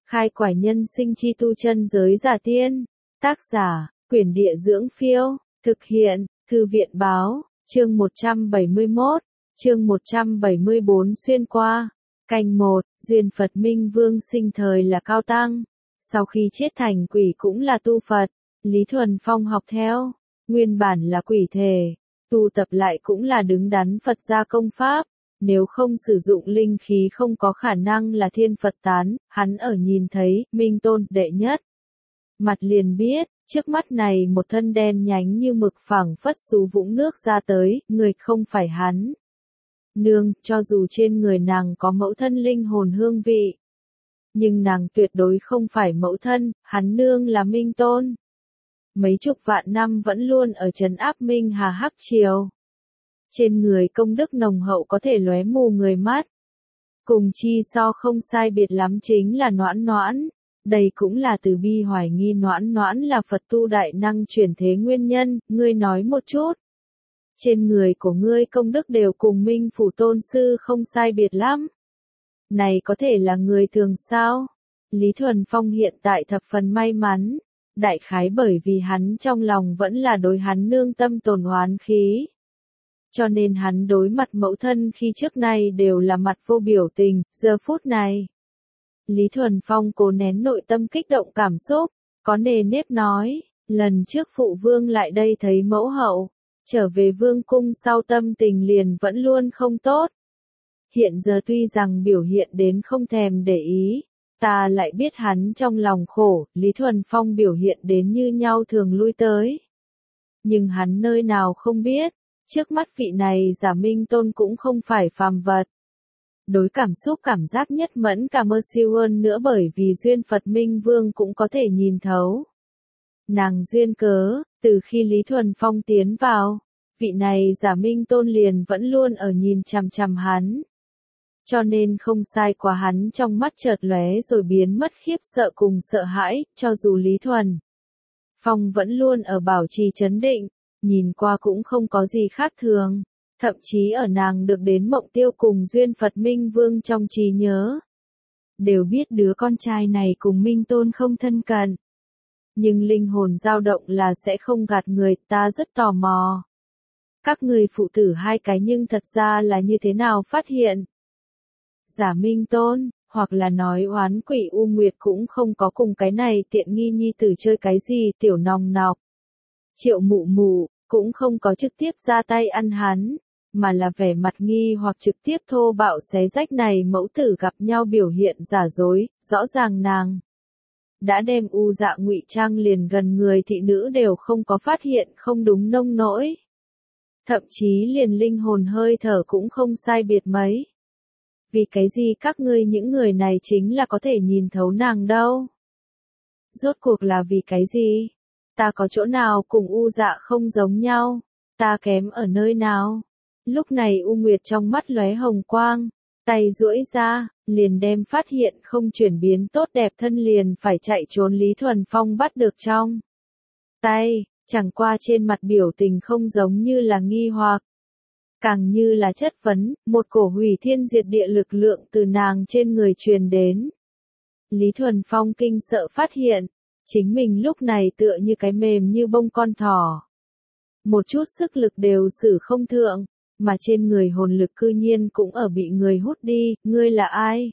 Khai quải nhân sinh chi tu chân giới giả tiên. Tác giả, Quyển Địa Dưỡng Phiêu. Thực hiện, Thư viện Báo. Chương 171. Chương 174 xuyên qua. Canh 1, duyên Phật Minh Vương sinh thời là cao tăng. Sau khi chết thành quỷ cũng là tu Phật. Lý Thuần Phong học theo. Nguyên bản là quỷ thể. Tu tập lại cũng là đứng đắn Phật gia công pháp. Nếu không sử dụng linh khí không có khả năng là thiên Phật tán, hắn ở nhìn thấy, Minh Tôn, đệ nhất. Mặt liền biết, trước mắt này một thân đen nhánh như mực phẳng phất xú vũng nước ra tới, người không phải hắn. Nương, cho dù trên người nàng có mẫu thân linh hồn hương vị. Nhưng nàng tuyệt đối không phải mẫu thân, hắn nương là Minh Tôn. Mấy chục vạn năm vẫn luôn ở trấn áp Minh Hà Hắc Triều. Trên người công đức nồng hậu có thể lóe mù người mắt. Cùng chi so không sai biệt lắm chính là Noãn Noãn. Đây cũng là từ bi hoài nghi Noãn Noãn là Phật tu đại năng chuyển thế nguyên nhân, ngươi nói một chút. Trên người của ngươi công đức đều cùng Minh Phủ Tôn Sư không sai biệt lắm. Này có thể là người thường sao? Lý Thuần Phong hiện tại thập phần may mắn. Đại khái bởi vì hắn trong lòng vẫn là đối hắn nương tâm tồn oán khí. Cho nên hắn đối mặt mẫu thân khi trước nay đều là mặt vô biểu tình, giờ phút này. Lý Thuần Phong cố nén nội tâm kích động cảm xúc, có nề nếp nói, lần trước phụ vương lại đây thấy mẫu hậu, trở về vương cung sau tâm tình liền vẫn luôn không tốt. Hiện giờ tuy rằng biểu hiện đến không thèm để ý, ta lại biết hắn trong lòng khổ, Lý Thuần Phong biểu hiện đến như nhau thường lui tới. Nhưng hắn nơi nào không biết. Trước mắt vị này giả Minh Tôn cũng không phải phàm vật. Đối cảm xúc cảm giác nhất mẫn cả mơ siêu hơn nữa bởi vì duyên Phật Minh Vương cũng có thể nhìn thấu. Nàng duyên cớ, từ khi Lý Thuần Phong tiến vào, vị này giả Minh Tôn liền vẫn luôn ở nhìn chằm chằm hắn. Cho nên không sai quá hắn trong mắt chợt lóe rồi biến mất khiếp sợ cùng sợ hãi, cho dù Lý Thuần Phong vẫn luôn ở bảo trì trấn định. Nhìn qua cũng không có gì khác thường, thậm chí ở nàng được đến mộng tiêu cùng duyên Phật Minh Vương trong trí nhớ. Đều biết đứa con trai này cùng Minh Tôn không thân cận. Nhưng linh hồn dao động là sẽ không gạt người, ta rất tò mò. Các người phụ tử hai cái nhưng thật ra là như thế nào phát hiện? Giả Minh Tôn, hoặc là nói oán quỷ U Nguyệt cũng không có cùng cái này tiện nghi nhi tử chơi cái gì tiểu nòng nọc. Triệu Mụ Mụ cũng không có trực tiếp ra tay ăn hắn, mà là vẻ mặt nghi hoặc trực tiếp thô bạo xé rách này mẫu tử gặp nhau biểu hiện giả dối, rõ ràng nàng đã đem u dạ ngụy trang liền gần người thị nữ đều không có phát hiện không đúng nông nỗi. Thậm chí liền linh hồn hơi thở cũng không sai biệt mấy. Vì cái gì các ngươi những người này chính là có thể nhìn thấu nàng đâu? Rốt cuộc là vì cái gì? Ta có chỗ nào cùng U Dạ không giống nhau? Ta kém ở nơi nào? Lúc này U Nguyệt trong mắt lóe hồng quang, tay duỗi ra, liền đem phát hiện không chuyển biến tốt đẹp thân liền phải chạy trốn Lý Thuần Phong bắt được trong tay, chẳng qua trên mặt biểu tình không giống như là nghi hoặc, càng như là chất vấn, một cổ hủy thiên diệt địa lực lượng từ nàng trên người truyền đến. Lý Thuần Phong kinh sợ phát hiện. Chính mình lúc này tựa như cái mềm như bông con thỏ. Một chút sức lực đều sử không thượng, mà trên người hồn lực cư nhiên cũng ở bị người hút đi, ngươi là ai?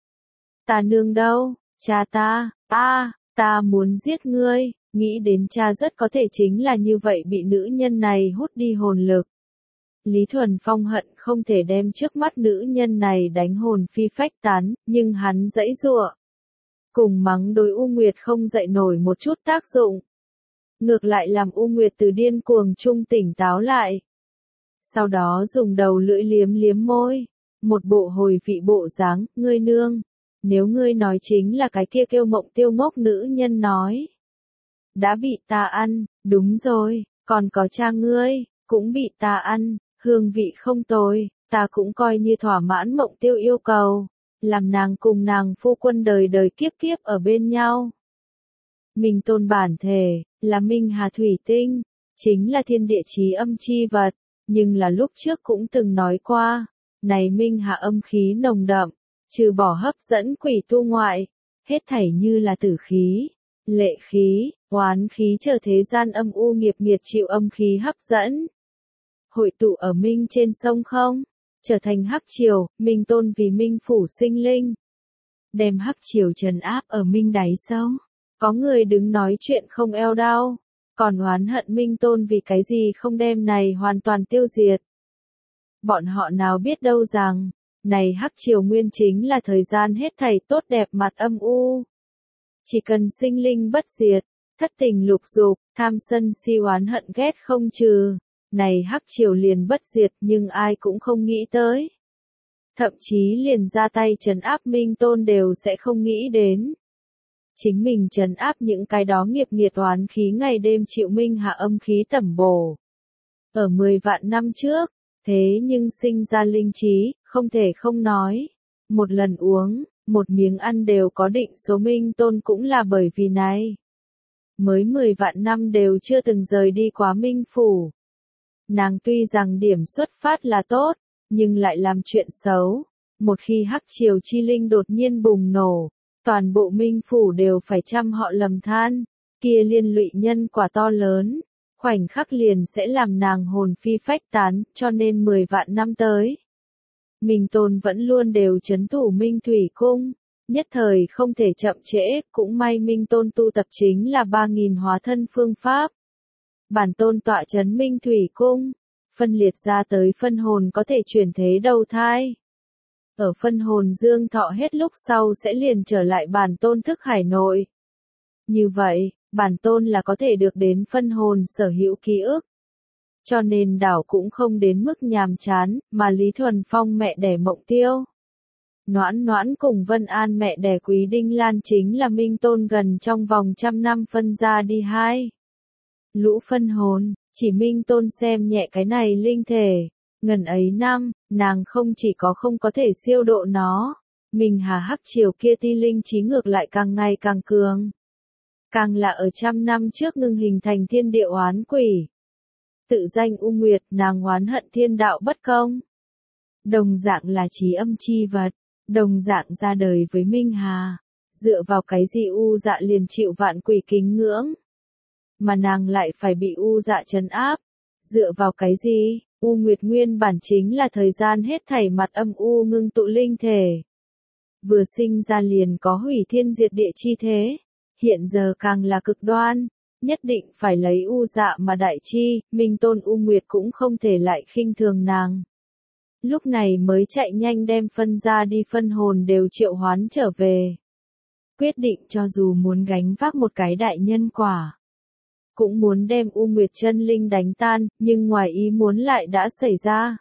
Ta nương đâu? Cha ta, ta muốn giết ngươi, nghĩ đến cha rất có thể chính là như vậy bị nữ nhân này hút đi hồn lực. Lý Thuần Phong hận không thể đem trước mắt nữ nhân này đánh hồn phi phách tán, nhưng hắn giãy giụa. Cùng mắng đối U Nguyệt không dậy nổi một chút tác dụng. Ngược lại làm U Nguyệt từ điên cuồng trung tỉnh táo lại. Sau đó dùng đầu lưỡi liếm liếm môi. Một bộ hồi vị bộ dáng, ngươi nương. Nếu ngươi nói chính là cái kia kêu mộng tiêu ngốc nữ nhân nói. Đã bị ta ăn, đúng rồi, còn có cha ngươi, cũng bị ta ăn, hương vị không tồi, ta cũng coi như thỏa mãn mộng tiêu yêu cầu. Làm nàng cùng nàng phu quân đời đời kiếp kiếp ở bên nhau. Minh Tôn bản thể, là Minh Hà Thủy Tinh, chính là thiên địa chí âm chi vật, nhưng là lúc trước cũng từng nói qua, này Minh Hà âm khí nồng đậm, trừ bỏ hấp dẫn quỷ tu ngoại, Hết thảy như là tử khí, lệ khí, oán khí trở thế gian âm u nghiệp nghiệt chịu âm khí hấp dẫn. Hội tụ ở Minh trên sông không, trở thành hắc triều, Minh Tôn vì Minh phủ sinh linh. Đem hắc triều trấn áp ở Minh đáy sông. Có người đứng nói chuyện không eo đau, còn oán hận Minh Tôn vì cái gì không đem này hoàn toàn tiêu diệt. Bọn họ nào biết đâu rằng, này hắc triều nguyên chính là thời gian hết thảy tốt đẹp mặt âm u. Chỉ cần sinh linh bất diệt, thất tình lục dục, tham sân si oán hận ghét không trừ, này hắc triều liền bất diệt nhưng ai cũng không nghĩ tới. Thậm chí liền ra tay trấn áp Minh Tôn đều sẽ không nghĩ đến. Chính mình trấn áp những cái đó nghiệp nghiệt oán khí ngày đêm chịu minh hạ âm khí tẩm bổ. Ở 10 vạn năm trước, thế nhưng sinh ra linh trí, không thể không nói. Một lần uống, một miếng ăn đều có định số Minh Tôn cũng là bởi vì này. Mới 10 vạn năm đều chưa từng rời đi quá Minh phủ. Nàng tuy rằng điểm xuất phát là tốt, nhưng lại làm chuyện xấu. Một khi hắc triều chi linh đột nhiên bùng nổ, toàn bộ Minh phủ đều phải trăm họ lầm than, kia liên lụy nhân quả to lớn, khoảnh khắc liền sẽ làm nàng hồn phi phách tán, cho nên 10 vạn năm tới. Minh Tôn vẫn luôn đều trấn thủ Minh Thủy Cung, nhất thời không thể chậm trễ, cũng may Minh Tôn tu tập chính là 3.000 hóa thân phương pháp. Bản Tôn tọa trấn Minh Thủy Cung, phân liệt ra tới phân hồn có thể chuyển thế đầu thai. Ở phân hồn dương thọ hết lúc sau sẽ liền trở lại bản Tôn thức hải nội. Như vậy, bản Tôn là có thể được đến phân hồn sở hữu ký ức. Cho nên đảo cũng không đến mức nhàm chán, mà Lý Thuần Phong mẹ đẻ Mộng Tiêu. Noãn Noãn cùng Vân An mẹ đẻ Quý Đinh Lan chính là Minh Tôn gần trong vòng 100 năm phân ra đi hai. Lũ phân hồn, chỉ Minh Tôn xem nhẹ cái này linh thể. Ngần ấy năm, nàng không chỉ có không có thể siêu độ nó, mình hà hắc triều kia ti linh trí ngược lại càng ngày càng cường. Càng là ở 100 năm trước ngưng hình thành thiên địa oán quỷ. Tự danh U Nguyệt, nàng oán hận thiên đạo bất công. Đồng dạng là trí âm chi vật, đồng dạng ra đời với Minh Hà. Dựa vào cái gì U Dạ liền chịu vạn quỷ kính ngưỡng, mà nàng lại phải bị U Dạ trấn áp. Dựa vào cái gì? U Nguyệt nguyên bản chính là thời gian hết thảy mặt âm u ngưng tụ linh thể. Vừa sinh ra liền có hủy thiên diệt địa chi thế, hiện giờ càng là cực đoan, nhất định phải lấy U Dạ mà đại chi, Minh Tôn U Nguyệt cũng không thể lại khinh thường nàng. Lúc này mới chạy nhanh đem phân ra đi phân hồn đều triệu hoán trở về. Quyết định cho dù muốn gánh vác một cái đại nhân quả, cũng muốn đem U Nguyệt chân linh đánh tan, nhưng ngoài ý muốn lại đã xảy ra.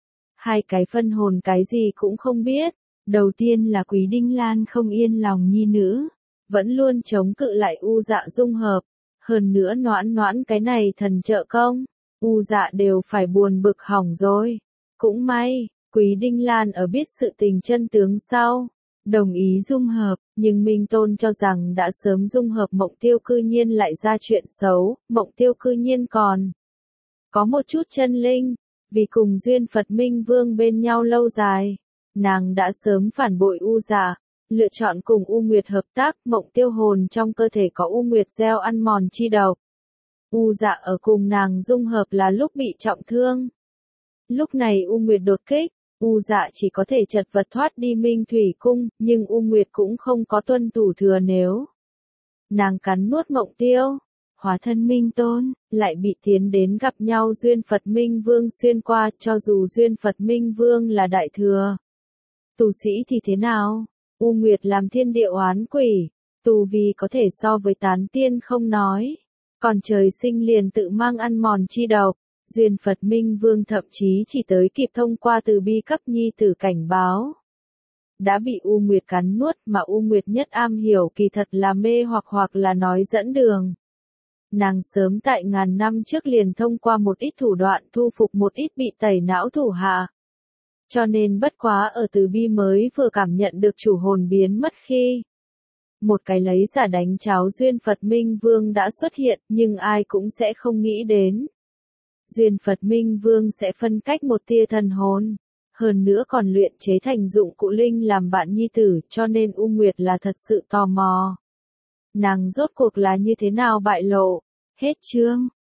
Hai cái phân hồn cái gì cũng không biết. Đầu tiên là Quý Đinh Lan không yên lòng nhi nữ, vẫn luôn chống cự lại U Dạ dung hợp. Hơn nữa Noãn Noãn cái này thần trợ công, U Dạ đều phải buồn bực hỏng rồi. Cũng may, Quý Đinh Lan ở biết sự tình chân tướng sau, đồng ý dung hợp, nhưng Minh Tôn cho rằng đã sớm dung hợp Mộng Tiêu cư nhiên lại ra chuyện xấu, Mộng Tiêu cư nhiên còn có một chút chân linh, vì cùng duyên Phật Minh Vương bên nhau lâu dài, nàng đã sớm phản bội U Dạ, lựa chọn cùng U Nguyệt hợp tác, Mộng Tiêu hồn trong cơ thể có U Nguyệt gieo ăn mòn chi độc. U Dạ ở cùng nàng dung hợp là lúc bị trọng thương. Lúc này U Nguyệt đột kích, U Dạ chỉ có thể chật vật thoát đi Minh Thủy Cung, nhưng U Nguyệt cũng không có tuân thủ thừa nếu. Nàng cắn nuốt Mộng Tiêu, hóa thân Minh Tôn, lại bị tiến đến gặp nhau duyên Phật Minh Vương xuyên qua, cho dù duyên Phật Minh Vương là đại thừa tu sĩ thì thế nào? U Nguyệt làm thiên địa oán quỷ, tu vi có thể so với tán tiên không nói, còn trời sinh liền tự mang ăn mòn chi độc. Duyên Phật Minh Vương thậm chí chỉ tới kịp thông qua từ bi cấp nhi tử cảnh báo. Đã bị U Nguyệt cắn nuốt mà U Nguyệt nhất am hiểu kỳ thật là mê hoặc là nói dẫn đường. Nàng sớm tại ngàn năm trước liền thông qua một ít thủ đoạn thu phục một ít bị tẩy não thủ hạ. Cho nên bất quá ở từ bi mới vừa cảm nhận được chủ hồn biến mất khi. Một cái lấy giả đánh cháo duyên Phật Minh Vương đã xuất hiện nhưng ai cũng sẽ không nghĩ đến. Duyên Phật Minh Vương sẽ phân cách một tia thần hồn. hơn nữa còn luyện chế thành dụng cụ linh làm bạn nhi tử, cho nên U Nguyệt là thật sự tò mò. Nàng rốt cuộc là như thế nào bại lộ? Hết chương.